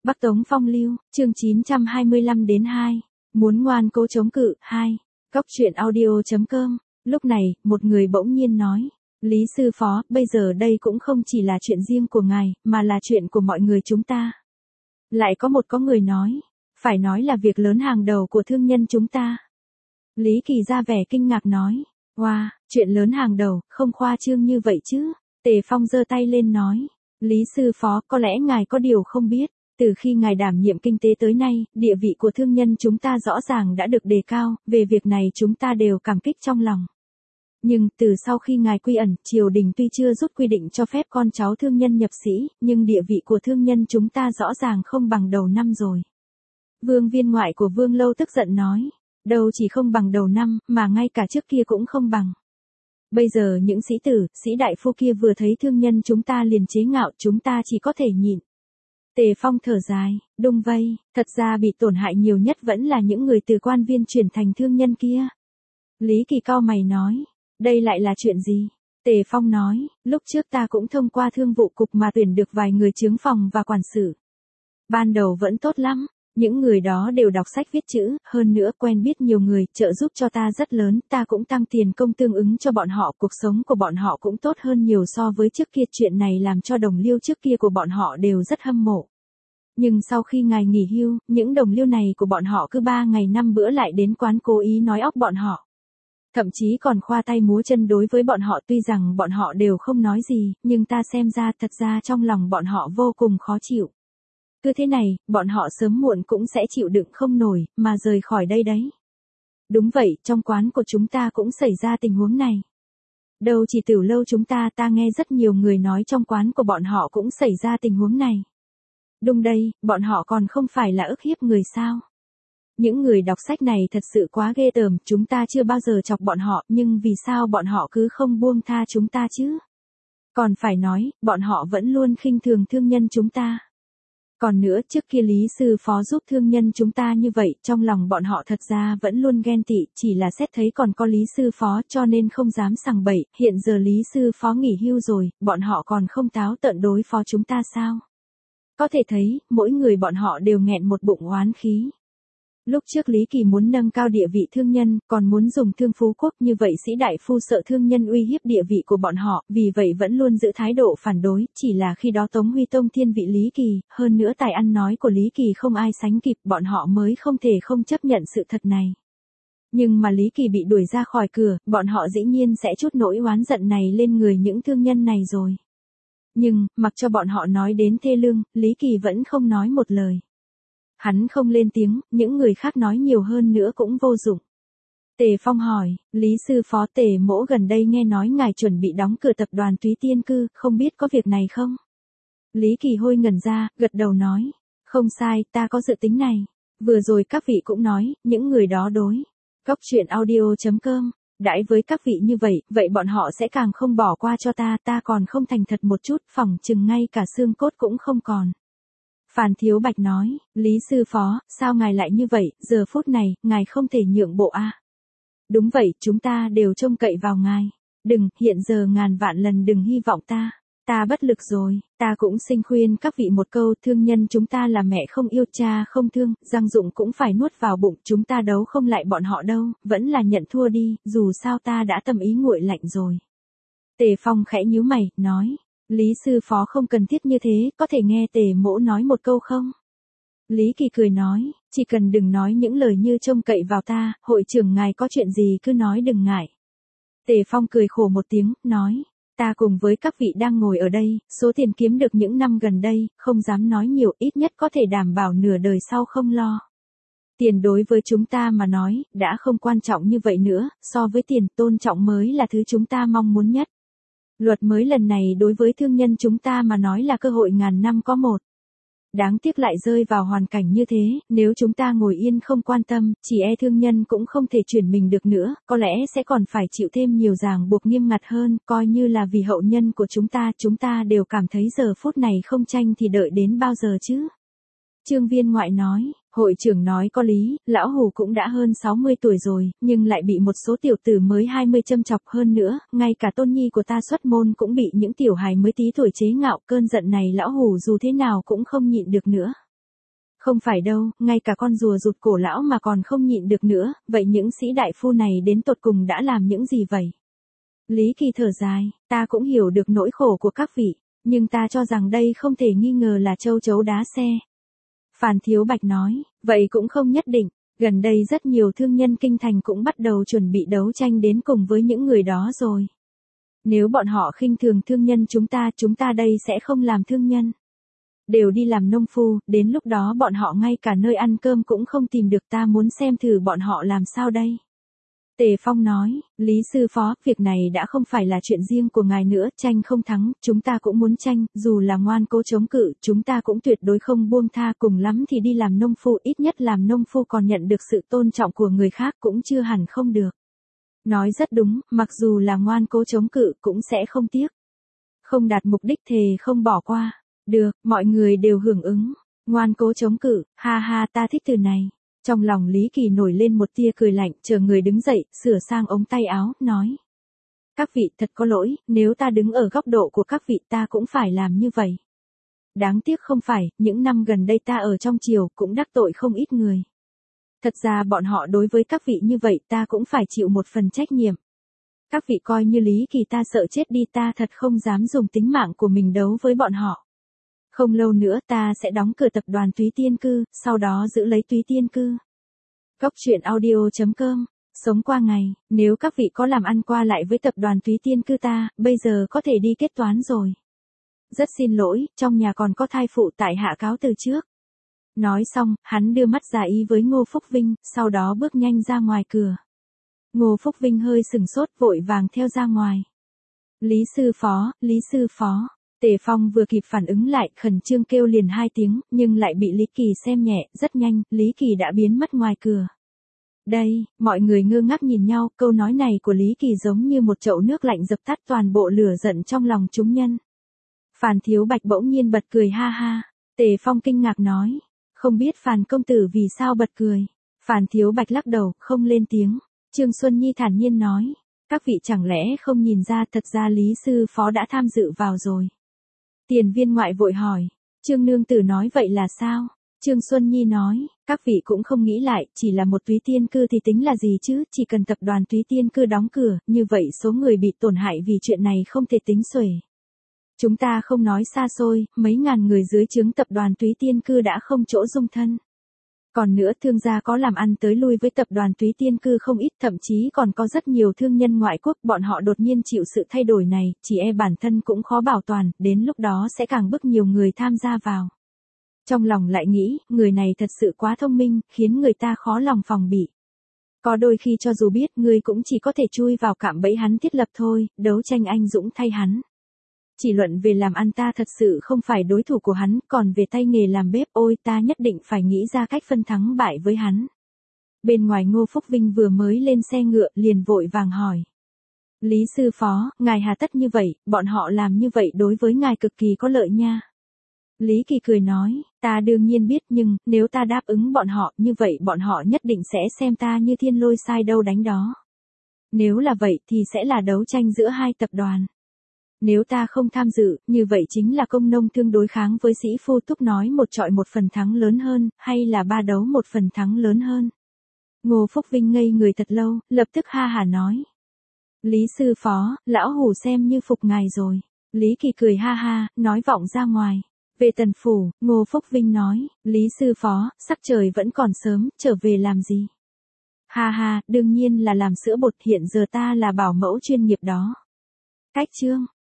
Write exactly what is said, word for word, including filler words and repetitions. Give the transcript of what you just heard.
Bắc Tống Phong Lưu, chương chín trăm hai mươi lăm đến hai. Muốn ngoan cố chống cự, hai. Cóc truyện audio chấm com. Lúc này, một người bỗng nhiên nói. Lý sư phó, bây giờ đây cũng không chỉ là chuyện riêng của ngài, mà là chuyện của mọi người chúng ta. Lại có một có người nói. Phải nói là việc lớn hàng đầu của thương nhân chúng ta. Lý Kỳ ra vẻ kinh ngạc nói. Wow, chuyện lớn hàng đầu, không khoa trương như vậy chứ. Tề Phong giơ tay lên nói. Lý sư phó, có lẽ ngài có điều không biết. Từ khi ngài đảm nhiệm kinh tế tới nay, địa vị của thương nhân chúng ta rõ ràng đã được đề cao, về việc này chúng ta đều cảm kích trong lòng. Nhưng, từ sau khi ngài quy ẩn, triều đình tuy chưa rút quy định cho phép con cháu thương nhân nhập sĩ, nhưng địa vị của thương nhân chúng ta rõ ràng không bằng đầu năm rồi. Vương viên ngoại của Vương Lâu tức giận nói, đâu chỉ không bằng đầu năm, mà ngay cả trước kia cũng không bằng. Bây giờ những sĩ tử, sĩ đại phu kia vừa thấy thương nhân chúng ta liền chế ngạo, chúng ta chỉ có thể nhịn. Tề Phong thở dài, đung vây, thật ra bị tổn hại nhiều nhất vẫn là những người từ quan viên chuyển thành thương nhân kia. Lý Kỳ cau mày nói, đây lại là chuyện gì? Tề Phong nói, lúc trước ta cũng thông qua thương vụ cục mà tuyển được vài người chướng phòng và quản sự. Ban đầu vẫn tốt lắm, những người đó đều đọc sách viết chữ, hơn nữa quen biết nhiều người, trợ giúp cho ta rất lớn, ta cũng tăng tiền công tương ứng cho bọn họ, cuộc sống của bọn họ cũng tốt hơn nhiều so với trước kia, chuyện này làm cho đồng liêu trước kia của bọn họ đều rất hâm mộ. Nhưng sau khi ngài nghỉ hưu, những đồng liêu này của bọn họ cứ ba ngày năm bữa lại đến quán cố ý nói óc bọn họ. Thậm chí còn khoa tay múa chân đối với bọn họ, tuy rằng bọn họ đều không nói gì, nhưng ta xem ra thật ra trong lòng bọn họ vô cùng khó chịu. Cứ thế này, bọn họ sớm muộn cũng sẽ chịu đựng không nổi, mà rời khỏi đây đấy. Đúng vậy, trong quán của chúng ta cũng xảy ra tình huống này. Đâu chỉ Tiểu Lâu chúng ta, ta nghe rất nhiều người nói trong quán của bọn họ cũng xảy ra tình huống này. Đúng đây, bọn họ còn không phải là ức hiếp người sao? Những người đọc sách này thật sự quá ghê tởm, chúng ta chưa bao giờ chọc bọn họ, nhưng vì sao bọn họ cứ không buông tha chúng ta chứ? Còn phải nói, bọn họ vẫn luôn khinh thường thương nhân chúng ta. Còn nữa, trước kia Lý sư phó giúp thương nhân chúng ta như vậy, trong lòng bọn họ thật ra vẫn luôn ghen tị, chỉ là xét thấy còn có Lý sư phó cho nên không dám sằng bậy, hiện giờ Lý sư phó nghỉ hưu rồi, bọn họ còn không táo tợn đối phó chúng ta sao? Có thể thấy, mỗi người bọn họ đều nghẹn một bụng oán khí. Lúc trước Lý Kỳ muốn nâng cao địa vị thương nhân, còn muốn dùng thương phú quốc, như vậy sĩ đại phu sợ thương nhân uy hiếp địa vị của bọn họ, vì vậy vẫn luôn giữ thái độ phản đối, chỉ là khi đó Tống Huy Tông thiên vị Lý Kỳ, hơn nữa tài ăn nói của Lý Kỳ không ai sánh kịp, bọn họ mới không thể không chấp nhận sự thật này. Nhưng mà Lý Kỳ bị đuổi ra khỏi cửa, bọn họ dĩ nhiên sẽ trút nỗi oán giận này lên người những thương nhân này rồi. Nhưng, mặc cho bọn họ nói đến thê lương, Lý Kỳ vẫn không nói một lời. Hắn không lên tiếng, những người khác nói nhiều hơn nữa cũng vô dụng. Tề Phong hỏi, Lý sư phó, Tề mỗ gần đây nghe nói ngài chuẩn bị đóng cửa tập đoàn Túy Tiên Cư, không biết có việc này không? Lý Kỳ hôi ngẩn ra, gật đầu nói, không sai, ta có dự tính này. Vừa rồi các vị cũng nói, những người đó đối. Cóc truyện audio chấm com. Đãi với các vị như vậy, vậy bọn họ sẽ càng không bỏ qua cho ta, ta còn không thành thật một chút, phỏng chừng ngay cả xương cốt cũng không còn. Phan Thiếu Bạch nói, Lý sư phó, sao ngài lại như vậy, giờ phút này, ngài không thể nhượng bộ à? Đúng vậy, chúng ta đều trông cậy vào ngài. Đừng, hiện giờ ngàn vạn lần đừng hy vọng ta. Ta bất lực rồi, ta cũng xin khuyên các vị một câu, thương nhân chúng ta là mẹ không yêu cha không thương, răng dụng cũng phải nuốt vào bụng, chúng ta đấu không lại bọn họ đâu, vẫn là nhận thua đi, dù sao ta đã tâm ý nguội lạnh rồi. Tề Phong khẽ nhíu mày, nói, Lý sư phó không cần thiết như thế, có thể nghe Tề mỗ nói một câu không? Lý Kỳ cười nói, chỉ cần đừng nói những lời như trông cậy vào ta, hội trưởng ngài có chuyện gì cứ nói đừng ngại. Tề Phong cười khổ một tiếng, nói, ta cùng với các vị đang ngồi ở đây, số tiền kiếm được những năm gần đây, không dám nói nhiều, ít nhất có thể đảm bảo nửa đời sau không lo. Tiền đối với chúng ta mà nói, đã không quan trọng như vậy nữa, so với tiền, tôn trọng mới là thứ chúng ta mong muốn nhất. Luật mới lần này đối với thương nhân chúng ta mà nói là cơ hội ngàn năm có một. Đáng tiếc lại rơi vào hoàn cảnh như thế, nếu chúng ta ngồi yên không quan tâm, chỉ e thương nhân cũng không thể chuyển mình được nữa, có lẽ sẽ còn phải chịu thêm nhiều ràng buộc nghiêm ngặt hơn, coi như là vì hậu nhân của chúng ta, chúng ta đều cảm thấy giờ phút này không tranh thì đợi đến bao giờ chứ. Trương Viên Ngoại nói, hội trưởng nói có lý, lão hủ cũng đã hơn sáu mươi tuổi rồi, nhưng lại bị một số tiểu tử mới hai mươi châm chọc, hơn nữa, ngay cả tôn nhi của ta xuất môn cũng bị những tiểu hài mới tí tuổi chế ngạo, cơn giận này lão hủ dù thế nào cũng không nhịn được nữa. Không phải đâu, ngay cả con rùa rụt cổ lão mà còn không nhịn được nữa, vậy những sĩ đại phu này đến tột cùng đã làm những gì vậy? Lý Kỳ thở dài, ta cũng hiểu được nỗi khổ của các vị, nhưng ta cho rằng đây không thể nghi ngờ là châu chấu đá xe. Phan Thiếu Bạch nói, vậy cũng không nhất định, gần đây rất nhiều thương nhân kinh thành cũng bắt đầu chuẩn bị đấu tranh đến cùng với những người đó rồi. Nếu bọn họ khinh thường thương nhân chúng ta, chúng ta đây sẽ không làm thương nhân. Đều đi làm nông phu, đến lúc đó bọn họ ngay cả nơi ăn cơm cũng không tìm được, ta muốn xem thử bọn họ làm sao đây. Tề Phong nói, Lý sư phó, việc này đã không phải là chuyện riêng của ngài nữa, tranh không thắng, chúng ta cũng muốn tranh, dù là ngoan cố chống cự, chúng ta cũng tuyệt đối không buông tha, cùng lắm thì đi làm nông phu, ít nhất làm nông phu còn nhận được sự tôn trọng của người khác cũng chưa hẳn không được. Nói rất đúng, mặc dù là ngoan cố chống cự cũng sẽ không tiếc. Không đạt mục đích thề không bỏ qua. Được, mọi người đều hưởng ứng. Ngoan cố chống cự, ha ha ta thích từ này. Trong lòng Lý Kỳ nổi lên một tia cười lạnh, chờ người đứng dậy, sửa sang ống tay áo, nói. Các vị thật có lỗi, nếu ta đứng ở góc độ của các vị ta cũng phải làm như vậy. Đáng tiếc không phải, những năm gần đây ta ở trong triều cũng đắc tội không ít người. Thật ra bọn họ đối với các vị như vậy ta cũng phải chịu một phần trách nhiệm. Các vị coi như Lý Kỳ ta sợ chết đi, ta thật không dám dùng tính mạng của mình đấu với bọn họ. Không lâu nữa ta sẽ đóng cửa tập đoàn Túy Tiên Cư, sau đó giữ lấy Túy Tiên Cư. Cốc truyện audio chấm com, sống qua ngày, nếu các vị có làm ăn qua lại với tập đoàn Túy Tiên Cư ta, bây giờ có thể đi kết toán rồi. Rất xin lỗi, trong nhà còn có thai phụ, tại hạ cáo từ trước. Nói xong, hắn đưa mắt ra ý với Ngô Phúc Vinh, sau đó bước nhanh ra ngoài cửa. Ngô Phúc Vinh hơi sừng sốt, vội vàng theo ra ngoài. Lý sư phó, Lý sư phó. Tề Phong vừa kịp phản ứng lại, khẩn trương kêu liền hai tiếng, nhưng lại bị Lý Kỳ xem nhẹ, rất nhanh, Lý Kỳ đã biến mất ngoài cửa. Đây, mọi người ngơ ngác nhìn nhau, câu nói này của Lý Kỳ giống như một chậu nước lạnh dập tắt toàn bộ lửa giận trong lòng chúng nhân. Phan Thiếu Bạch bỗng nhiên bật cười ha ha. Tề Phong kinh ngạc nói, không biết Phan công tử vì sao bật cười. Phan Thiếu Bạch lắc đầu, không lên tiếng. Trương Xuân Nhi thản nhiên nói, các vị chẳng lẽ không nhìn ra, thật ra Lý sư phó đã tham dự vào rồi. Tiền viên ngoại vội hỏi, Trương nương tử nói vậy là sao? Trương Xuân Nhi nói, các vị cũng không nghĩ lại, chỉ là một Túy Tiên Cư thì tính là gì chứ, chỉ cần tập đoàn Túy Tiên Cư đóng cửa, như vậy số người bị tổn hại vì chuyện này không thể tính xuể. Chúng ta không nói xa xôi, mấy ngàn người dưới trướng tập đoàn Túy Tiên Cư đã không chỗ dung thân. Còn nữa thương gia có làm ăn tới lui với tập đoàn Túy Tiên Cư không ít, thậm chí còn có rất nhiều thương nhân ngoại quốc, bọn họ đột nhiên chịu sự thay đổi này, chỉ e bản thân cũng khó bảo toàn, đến lúc đó sẽ càng bức nhiều người tham gia vào. Trong lòng lại nghĩ, người này thật sự quá thông minh, khiến người ta khó lòng phòng bị. Có đôi khi cho dù biết ngươi cũng chỉ có thể chui vào cạm bẫy hắn thiết lập thôi, đấu tranh anh dũng thay hắn. Chỉ luận về làm ăn ta thật sự không phải đối thủ của hắn, còn về tay nghề làm bếp ôi ta nhất định phải nghĩ ra cách phân thắng bại với hắn. Bên ngoài Ngô Phúc Vinh vừa mới lên xe ngựa liền vội vàng hỏi. Lý sư phó, ngài hà tất như vậy, bọn họ làm như vậy đối với ngài cực kỳ có lợi nha. Lý Kỳ cười nói, ta đương nhiên biết nhưng, nếu ta đáp ứng bọn họ như vậy bọn họ nhất định sẽ xem ta như thiên lôi sai đâu đánh đó. Nếu là vậy thì sẽ là đấu tranh giữa hai tập đoàn. Nếu ta không tham dự, như vậy chính là công nông thương đối kháng với sĩ phu túc nói một trọi một phần thắng lớn hơn, hay là ba đấu một phần thắng lớn hơn. Ngô Phúc Vinh ngây người thật lâu, lập tức ha hả nói. Lý sư phó, lão hủ xem như phục ngài rồi. Lý Kỳ cười ha ha, nói vọng ra ngoài. Về Tần Phủ, Ngô Phúc Vinh nói, Lý sư phó, sắc trời vẫn còn sớm, trở về làm gì? Ha ha, đương nhiên là làm sữa bột, hiện giờ ta là bảo mẫu chuyên nghiệp đó. Cách chương